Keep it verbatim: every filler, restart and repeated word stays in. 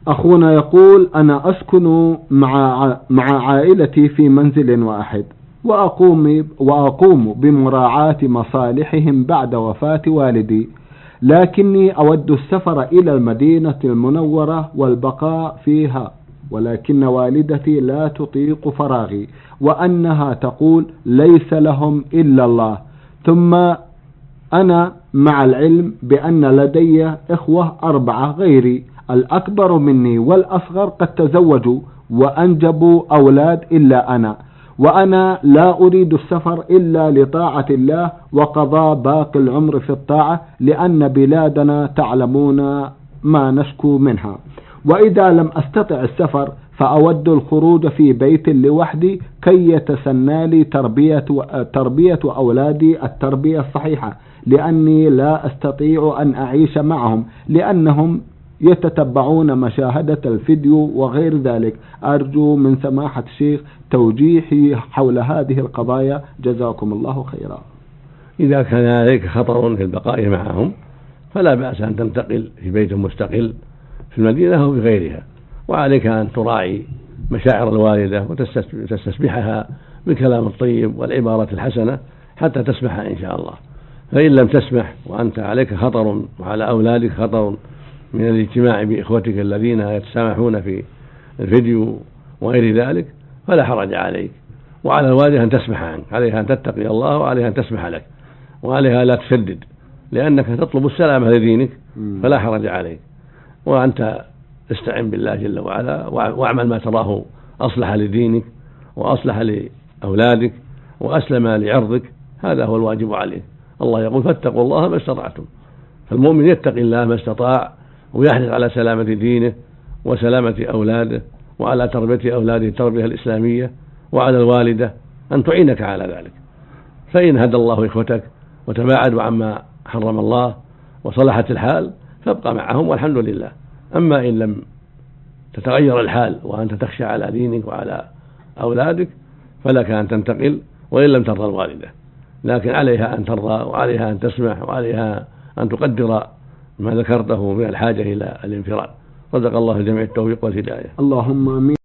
أخونا يقول: أنا أسكن مع مع عائلتي في منزل واحد، وأقوم وأقوم بمراعاة مصالحهم بعد وفاة والدي، لكني أود السفر إلى المدينة المنورة والبقاء فيها، ولكن والدتي لا تطيق فراغي، وأنها تقول: ليس لهم إلا الله. ثم أنا مع العلم بأن لدي إخوة أربعة غيري، الأكبر مني والأصغر قد تزوجوا وأنجبوا أولاد إلا أنا، وأنا لا أريد السفر إلا لطاعة الله وقضاء باقي العمر في الطاعة، لأن بلادنا تعلمون ما نشكو منها. وإذا لم أستطع السفر فأود الخروج في بيت لوحدي كي يتسنى لي تربية, تربية أولادي التربية الصحيحة، لأني لا أستطيع أن أعيش معهم لأنهم يتتبعون مشاهدة الفيديو وغير ذلك. أرجو من سماحة الشيخ توجيهي حول هذه القضايا، جزاكم الله خيرا. إذا كان عليك خطر في البقاء معهم فلا بأس أن تنتقل في بيت مستقل في المدينة أو في غيرها، وعليك أن تراعي مشاعر الوالدة وتستسمحها بالكلام الطيب والعبارة الحسنة حتى تسمحها إن شاء الله. فإن لم تسمح وأنت عليك خطر وعلى أولادك خطر من الاجتماع بإخوتك الذين يتسامحون في الفيديو وغير ذلك فلا حرج عليك، وعلى الوالدة أن تسمح عنك، عليها أن تتقي الله وعليها أن تسمح لك، وعليها لا تشدد لأنك تطلب السلامة لدينك، فلا حرج عليك. وأنت استعن بالله جل وعلا واعمل ما تراه أصلح لدينك وأصلح لأولادك وأسلم لعرضك، هذا هو الواجب عليك. الله يقول: فاتقوا الله ما استطعتم. فالمؤمن يتقي الله ما استطاع ويحرص على سلامة دينه وسلامة أولاده وعلى تربية أولاده التربية الإسلامية، وعلى الوالدة أن تعينك على ذلك. فإن هدى الله إخوتك وتباعدوا عما حرم الله وصلحت الحال فابقى معهم والحمد لله. أما إن لم تتغير الحال وأنت تخشى على دينك وعلى أولادك فلك أن تنتقل، وإن لم ترضى الوالدة، لكن عليها أن ترضى وعليها أن تسمح وعليها أن تقدر ما ذكرته من الحاجة إلى الانفراد. رزق الله الجميع التوفيق والهداية. اللهم آمين.